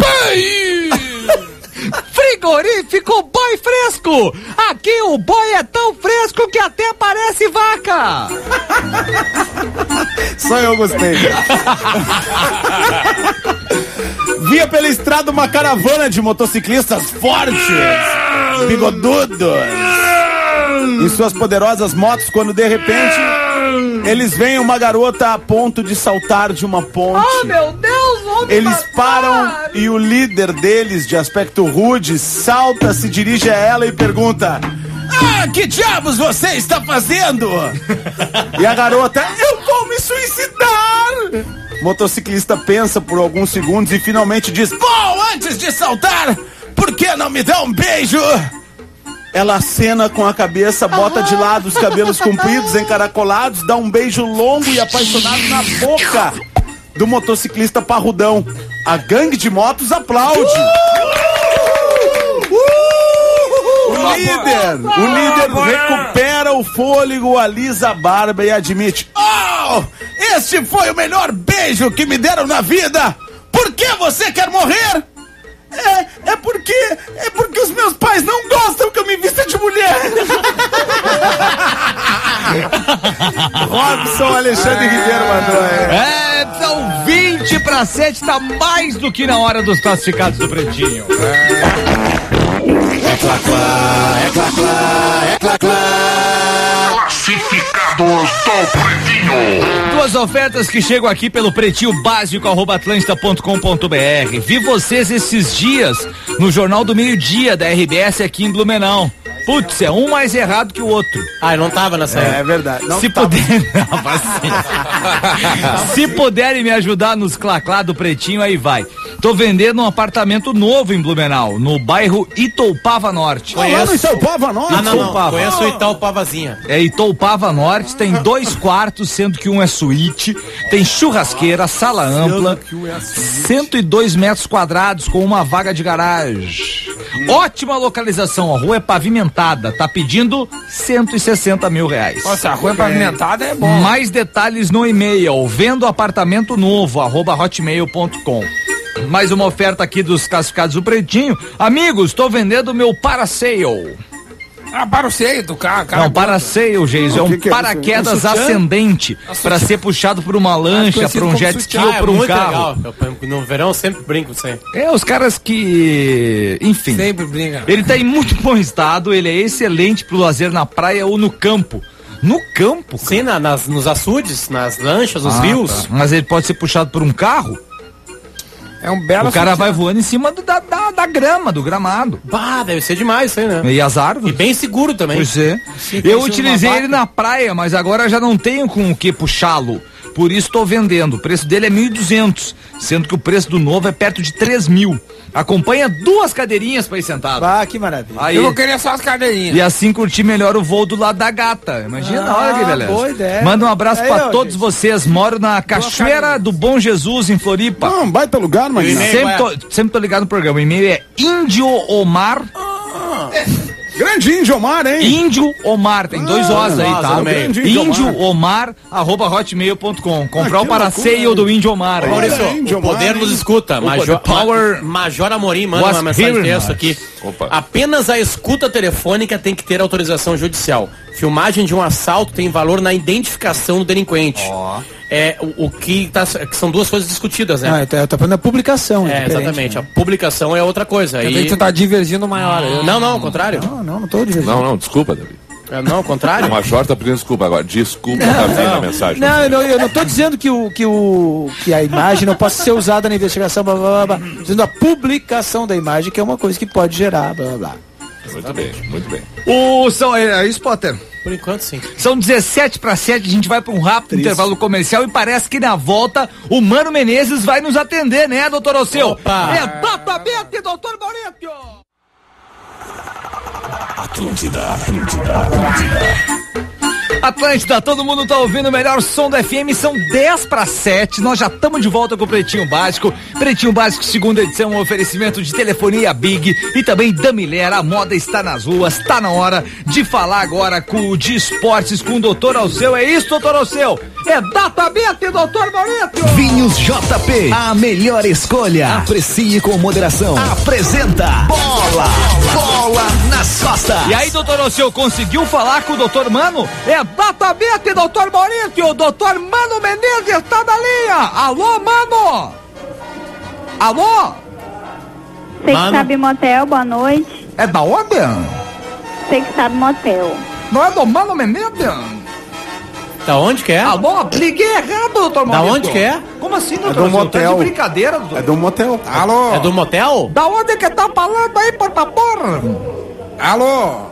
Frigorífico Boi Fresco! Aqui o boi é tão fresco que até parece vaca! Só eu gostei. Via pela estrada uma caravana de motociclistas fortes, bigodudos, em suas poderosas motos, quando de repente eles veem uma garota a ponto de saltar de uma ponte. Oh, meu Deus, vamos Eles param e o líder deles, de aspecto rude, salta, se dirige a ela e pergunta: que diabos você está fazendo? E a garota: eu vou me suicidar! O motociclista pensa por alguns segundos e finalmente diz: bom, antes de saltar, por que não me dá um beijo? Ela acena com a cabeça, bota de lado os cabelos compridos, encaracolados, dá um beijo longo e apaixonado na boca do motociclista parrudão. A gangue de motos aplaude. O líder recupera o fôlego, alisa a barba e admite: "Oh, este foi o melhor beijo que me deram na vida. Por que você quer morrer?" É porque os meus pais não gostam que eu me vista de mulher. Robson Alexandre Ribeiro mandou. São 20:07, tá mais do que na hora dos classificados do Pretinho. Classificados do Pretinho. Duas ofertas que chegam aqui pelo Pretinho Básico @atlanta.com.br. Vi vocês esses dias no Jornal do Meio-Dia da RBS aqui em Blumenau. Putz, é um mais errado que o outro. Eu não tava nessa época. É verdade. Não Se Se puderem me ajudar nos clá-clá do Pretinho, aí vai. Tô vendendo um apartamento novo em Blumenau, no bairro Itoupava Norte. Lá no Itoupava Norte? Não. Conheço o Itoupavazinha. É Itoupava Norte, tem 2 quartos, sendo que um é suíte, tem churrasqueira, sala ampla, 102 metros quadrados com uma vaga de garagem. Ótima localização, a rua é pavimentada, tá pedindo R$160 mil. Nossa, a rua é pavimentada é bom. Mais detalhes no e-mail, vendo apartamento novo, @hotmail.com. Mais uma oferta aqui dos classificados do Pretinho. Amigos, tô vendendo meu Parasail. Parasail do carro. Não, Parasail, Geis, é um paraquedas ascendente para ser puxado por uma lancha, por um jet ski ou por um carro. Legal. No verão eu sempre brinco com isso aí. Os caras que... Enfim. Sempre brinca. Ele tá em muito bom estado, ele é excelente pro lazer na praia ou no campo. No campo? Sim, nos açudes, nas lanchas, nos rios. Tá. Mas ele pode ser puxado por um carro? É um belo. O cara vai voando em cima da grama, do gramado. Deve ser demais isso aí, né? E as árvores. E bem seguro também. Pois é. Eu utilizei ele na praia, mas agora já não tenho com o que puxá-lo. Por isso estou vendendo. O preço dele é 1.200, sendo que o preço do novo é perto de 3.000. Acompanha 2 cadeirinhas para ir sentado. Que maravilha. Aí, eu vou querer só as cadeirinhas. E assim curtir melhor o voo do lado da gata. Imagina, olha que beleza. Boa ideia. Manda um abraço para todos vocês. Moro na Cachoeira do Bom Jesus, em Floripa. Não, baita lugar, mas Sempre tô ligado no programa. O e-mail é Índio Omar. Grande Índio Omar, hein? Índio Omar, tem 2 O's aí, tá? Índio Omar, @hotmail.com. Comprar o Parasail do Índio Omar. Maurício, o poder nos escuta. Major Amorim manda uma mensagem dessa aqui. Opa. Apenas a escuta telefônica tem que ter autorização judicial. Filmagem de um assalto tem valor na identificação do delinquente. Que são 2 coisas discutidas, né? Tá falando da publicação. Exatamente. Né? A publicação é outra coisa. Aí tu tá divergindo maior. Não, ao contrário. Não tô divergindo. Não, desculpa, Davi. Não, ao contrário. O Major tá pedindo desculpa agora. Desculpa, Davi, na mensagem. Eu não tô dizendo que a imagem não possa ser usada na investigação, blá, blá, blá, blá. Dizendo a publicação da imagem, que é uma coisa que pode gerar, blá, blá, blá. Muito bem, muito bem. É isso, Potter? Por enquanto, sim. São 17:07, a gente vai para um rápido intervalo comercial e parece que na volta o Mano Menezes vai nos atender, né, doutor Alceu? Opa! Exatamente, doutor Maurício! Atlântida, todo mundo tá ouvindo o melhor som do FM, são 10:07, nós já estamos de volta com o Pretinho Básico. Pretinho Básico, segunda edição, um oferecimento de telefonia Big e também da Milher, a moda está nas ruas, tá na hora de falar agora de esportes com o doutor Alceu, é isso, doutor Alceu? Exatamente, doutor Maurício! Vinhos JP, a melhor escolha, aprecie com moderação, apresenta Bola nas costas. E aí, doutor Alceu, conseguiu falar com o doutor Mano? Exatamente, doutor Maurício, o doutor Mano Menezes está na linha. Alô, Mano? Alô? Você que sabe motel, boa noite. É da onde? Você que sabe motel. Não é do Mano Menezes? Da onde que é? Alô, liguei errado, doutor Maurício. Da onde que é? Como assim, doutor? É do motel. Tá de brincadeira, doutor? É do motel. Alô? É do motel? Da onde que tá falando aí, por favor? Alô?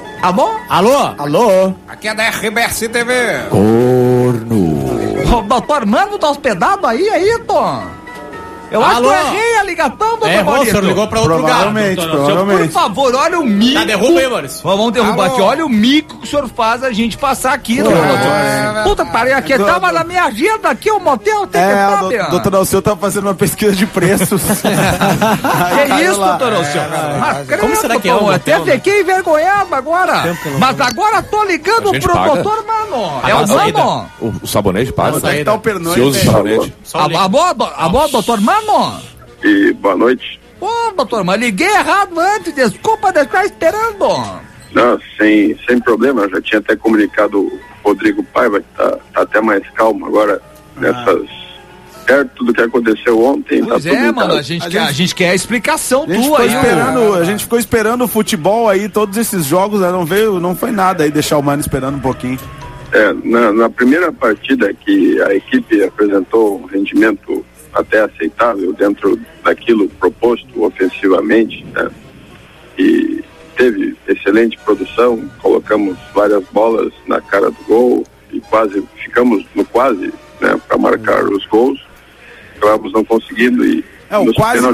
Alô? Aqui é da RBS TV. O doutor Mano tá hospedado aí, Tom? Eu acho que eu errei a ligação, doutor Maurício. O senhor ligou pra outro lugar. Por favor, olha o mico. Tá, derruba aí, Maurício. Vamos derrubar aqui. Olha o mico que o senhor faz a gente passar aqui, doutor Alceu. Puta, parei aqui. Tava na minha agenda aqui, o motel. Doutor Alceu tava fazendo uma pesquisa de preços. Que isso, doutor Alceu? Como será que é? Eu até fiquei envergonhado agora. Mas agora tô ligando pro doutor Mano. É o Mano. O sabonete paga. Onde é que tá o Pernod? Se usa o sabonete. Alô, doutor Mano? E boa noite. Ô, doutor, mas liguei errado antes, desculpa de estar esperando. Não, sem problema, eu já tinha até comunicado o Rodrigo Paiva, que tá até mais calmo agora, perto do que aconteceu ontem. Pois tá mano, a gente quer a explicação tua aí. A gente ficou esperando o futebol aí, todos esses jogos, né, não foi nada aí deixar o Mano esperando um pouquinho. Na primeira partida que a equipe apresentou um rendimento até aceitável dentro daquilo proposto ofensivamente, né? E teve excelente produção, colocamos várias bolas na cara do gol e ficamos no quase, né, para marcar os gols, acabamos não conseguindo e o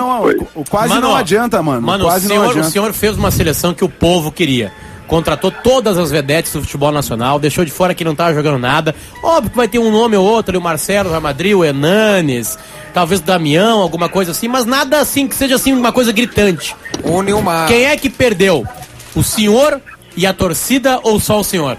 quase não adianta, mano. Mano, o senhor fez uma seleção que o povo queria. Contratou todas as vedetes do futebol nacional, deixou de fora quem não tava jogando nada. Óbvio que vai ter um nome ou outro, o Marcelo, o Real Madrid, o Hernanes, talvez o Damião, alguma coisa assim, mas nada assim que seja assim uma coisa gritante. Quem é que perdeu? O senhor e a torcida ou só o senhor?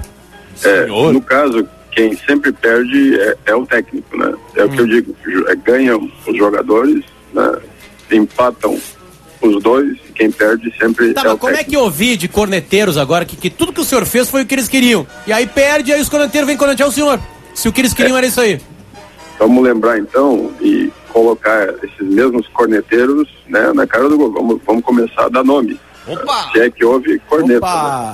No caso, quem sempre perde é o técnico, né? É o que eu digo, ganham os jogadores, né? Empatam os dois, e quem perde sempre mas como técnico. É que eu ouvi de corneteiros agora que tudo que o senhor fez foi o que eles queriam, e aí perde, aí os corneteiros vêm cornetear o senhor, se o que eles queriam era isso aí. Vamos lembrar então e colocar esses mesmos corneteiros, né, na cara do gol. Vamos começar a dar nome. Opa! Se é que houve corneta.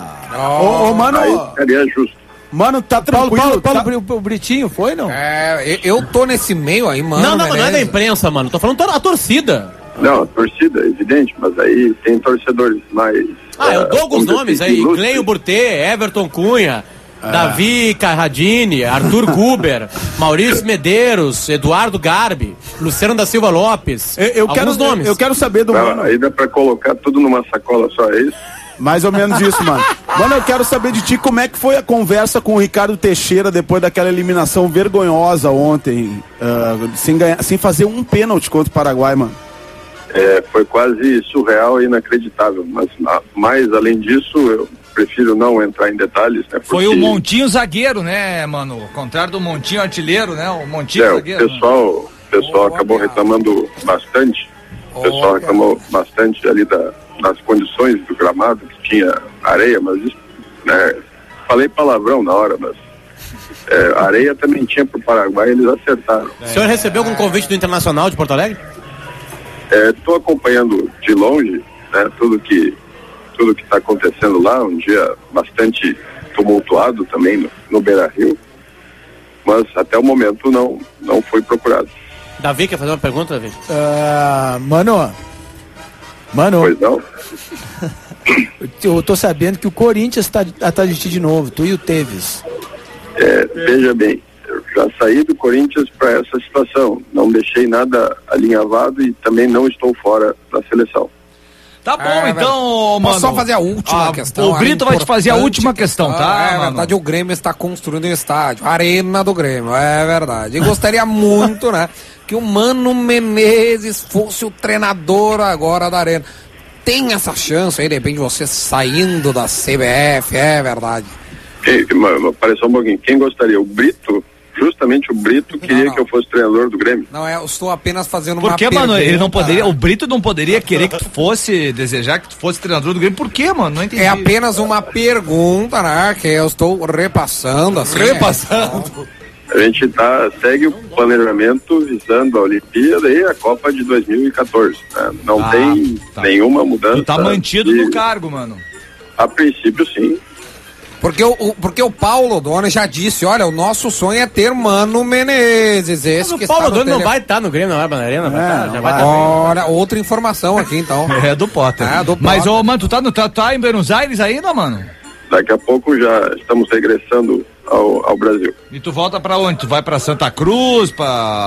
Né? Mano, aí seria justo. Mano, tá tranquilo. O Britinho foi, não? Eu tô nesse meio aí, mano. Não é da imprensa, mano. Tô falando a torcida. Não, a torcida, é evidente, mas aí tem torcedores mais... eu dou alguns nomes aí, Cleio Burtê, Everton Cunha, Davi Carradini, Arthur Kuber, Maurício Medeiros, Eduardo Garbi, Luciano da Silva Lopes, alguns nomes. Eu quero saber do Mano. Aí dá pra colocar tudo numa sacola só, é isso? Mais ou menos isso, mano. Mano, eu quero saber de ti como é que foi a conversa com o Ricardo Teixeira depois daquela eliminação vergonhosa ontem, sem fazer um pênalti contra o Paraguai, mano. Foi quase surreal e inacreditável, mas além disso eu prefiro não entrar em detalhes, né? Foi o Montinho zagueiro, né, mano? Ao contrário do Montinho artilheiro, né? O Montinho zagueiro. O pessoal acabou reclamando bastante. O pessoal reclamou bastante ali das condições do gramado, que tinha areia, mas isso, né? Falei palavrão na hora, mas areia também tinha pro Paraguai, eles acertaram. O senhor recebeu algum convite do Internacional de Porto Alegre? Estou acompanhando de longe, né, tudo que está acontecendo lá, um dia bastante tumultuado também no Beira-Rio, mas até o momento não foi procurado. Davi, quer fazer uma pergunta, Davi? Mano. Pois não? Eu tô sabendo que o Corinthians tá de ti de novo, tu e o Tevez. Veja bem, eu já saí do Corinthians para essa situação, não deixei nada alinhavado e também não estou fora da seleção. Tá bom, então, mano. Posso só fazer a última questão? O Brito vai te fazer a última questão, tá? É verdade, o Grêmio está construindo um estádio, a Arena do Grêmio, é verdade. E gostaria muito, né, que o Mano Menezes fosse o treinador agora da Arena. Tem essa chance aí, de repente, você saindo da CBF, é verdade. Parece só um pouquinho. Quem gostaria? O Brito? Justamente o Brito queria que eu fosse treinador do Grêmio. Não, eu estou apenas fazendo uma pergunta. Por que, mano? Ele não poderia, o Brito não poderia querer que tu fosse, desejar que tu fosse treinador do Grêmio. Por quê, mano? Não entendi. É apenas uma pergunta, né? Que eu estou repassando. Assim, A gente segue o planejamento visando a Olimpíada e a Copa de 2014. Né? Não tem nenhuma mudança. Tu tá mantido no cargo, mano. A princípio, sim. Porque o Paulo Doni já disse, olha, o nosso sonho é ter Mano Menezes. Esse mas o Paulo Doni não vai estar no Grêmio, não vai na Arena, já vai estar. Olha, outra informação aqui, então. É do Potter. Mas, mano, tu tá em Buenos Aires ainda, mano? Daqui a pouco já estamos regressando ao Brasil. E tu volta pra onde? Tu vai pra Santa Cruz, pra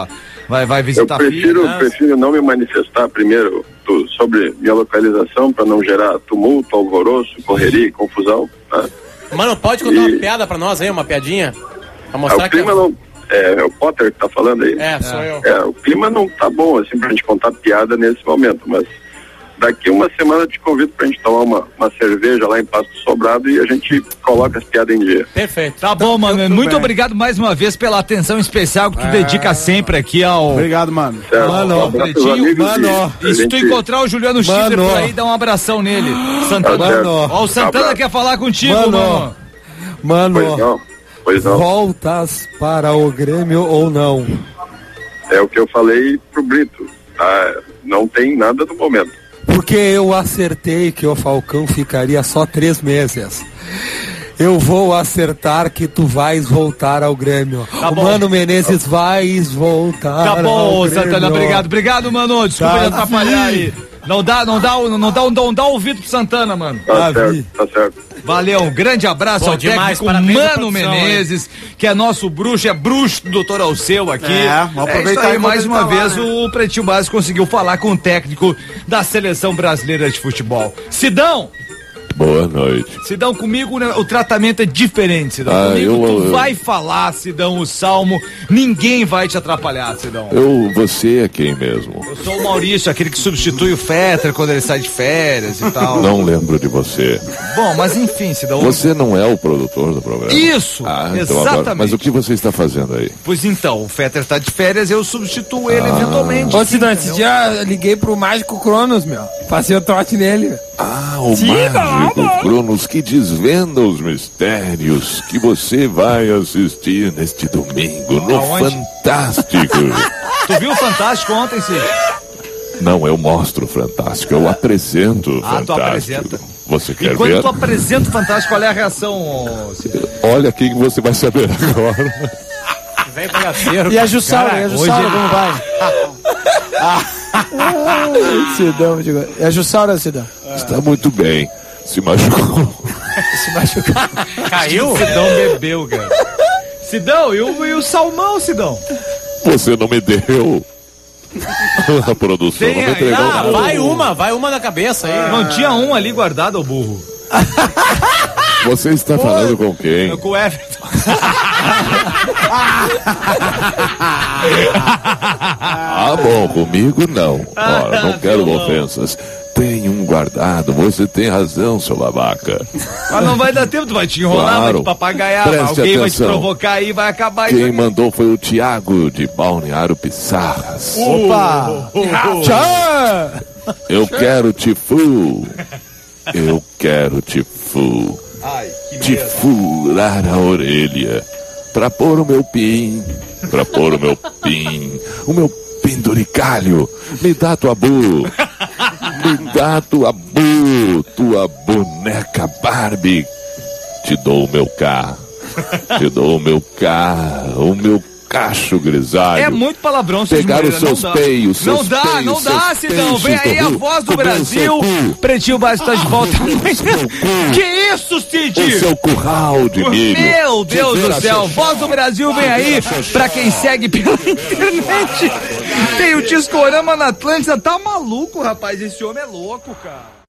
Vai visitar a filha? Eu prefiro não me manifestar primeiro sobre minha localização para não gerar tumulto, alvoroço, correria e confusão. Tá? Mano, pode contar uma piada pra nós aí, uma piadinha? Pra mostrar o clima não... É o Potter que tá falando aí? Sou eu. O clima não tá bom, assim, pra gente contar piada nesse momento, mas daqui uma semana eu te convido pra gente tomar uma cerveja lá em Pasto Sobrado e a gente coloca as piadas em dia. Perfeito. Tá bom, mano. Muito obrigado mais uma vez pela atenção especial que tu dedica sempre aqui ao... Obrigado, mano. Certo. Mano, Pretinho, mano. E se tu encontrar o Juliano Schiffer por aí, dá um abração nele. Santana. Ó, o Santana quer falar contigo, mano. Mano. Pois não. Voltas para o Grêmio ou não? É o que eu falei pro Brito. Não tem nada no momento. Porque eu acertei que o Falcão ficaria só 3 meses. Eu vou acertar que tu vais voltar ao Grêmio. Tá bom. Mano Menezes vais voltar. Tá bom, ao Santana, Grêmio. obrigado, mano. Desculpa me atrapalhar aí. Não dá ouvido pro Santana, mano. Tá certo. Valeu, um grande abraço ao técnico Mano Menezes, que é nosso bruxo, bruxo do Doutor Alceu aqui. Vamos aproveitar aí, mais uma vez, o Pretinho Básico conseguiu falar com o técnico da Seleção Brasileira de Futebol. Sidão! Boa noite. Sidão, comigo né, o tratamento é diferente, Sidão. Comigo tu vai falar, Sidão, o salmo, ninguém vai te atrapalhar, Sidão. Você é quem mesmo? Eu sou o Maurício, aquele que substitui o Fetter quando ele sai de férias e tal. Não lembro de você. Bom, mas enfim, Sidão. Você não é o produtor do programa? Isso, então exatamente. Agora, mas o que você está fazendo aí? Pois então, o Fetter está de férias, eu substituo ele eventualmente. Ô, Sidão, esse dia eu liguei pro Mágico Cronos, meu. Passei o trote nele. O Mágico Cronos que desvenda os mistérios que você vai assistir neste domingo no Fantástico. Tu viu o Fantástico ontem, Cid? Não, eu mostro o Fantástico, eu apresento o Fantástico. Tu apresenta. Você quer e quando ver? tu apresenta o Fantástico, qual é a reação, Cid? Olha aqui que você vai saber agora. Vem bagaceiro. E a Jussaura, como vai? Sidão, digo. É a Jussaura, Sidão? Está muito bem. Se machucou. Caiu? O Sidão bebeu, cara. Sidão, e o salmão, Sidão? Você não me deu. A produção não me entregou nada. Vai uma na cabeça aí. Não tinha um ali guardado, ô burro. Você está falando com quem? Com o Everton. Bom, comigo não. Ora, não quero ofensas. Tem um guardado, você tem razão, seu babaca. Mas não vai dar tempo, tu vai te enrolar, vai te papagaiar, alguém atenção. vai te provocar aí, vai acabar. Quem mandou foi o Thiago de Balneário Pissarras. Opa! Tchau! Eu quero Tifu. Eu quero Tifu. Ai, que te furar a orelha. Pra pôr o meu pin. Pra pôr o meu pin. O meu penduricalho. Me dá tua bu. Me dá tua bu. Tua boneca Barbie. Te dou o meu carro. Te dou o meu carro. O meu cacho grisalho. É muito palavrão, Cid Pegar os seus peios. Não dá, Sidão. Vem aí a voz do Brasil. Pretinho Básico tá de volta. Que isso, Cid? O seu curral de milho. Meu Deus do céu. Voz do Brasil vem aí. Pra quem segue pela internet. Tem o Discorama na Atlântida. Tá maluco, rapaz. Esse homem é louco, cara.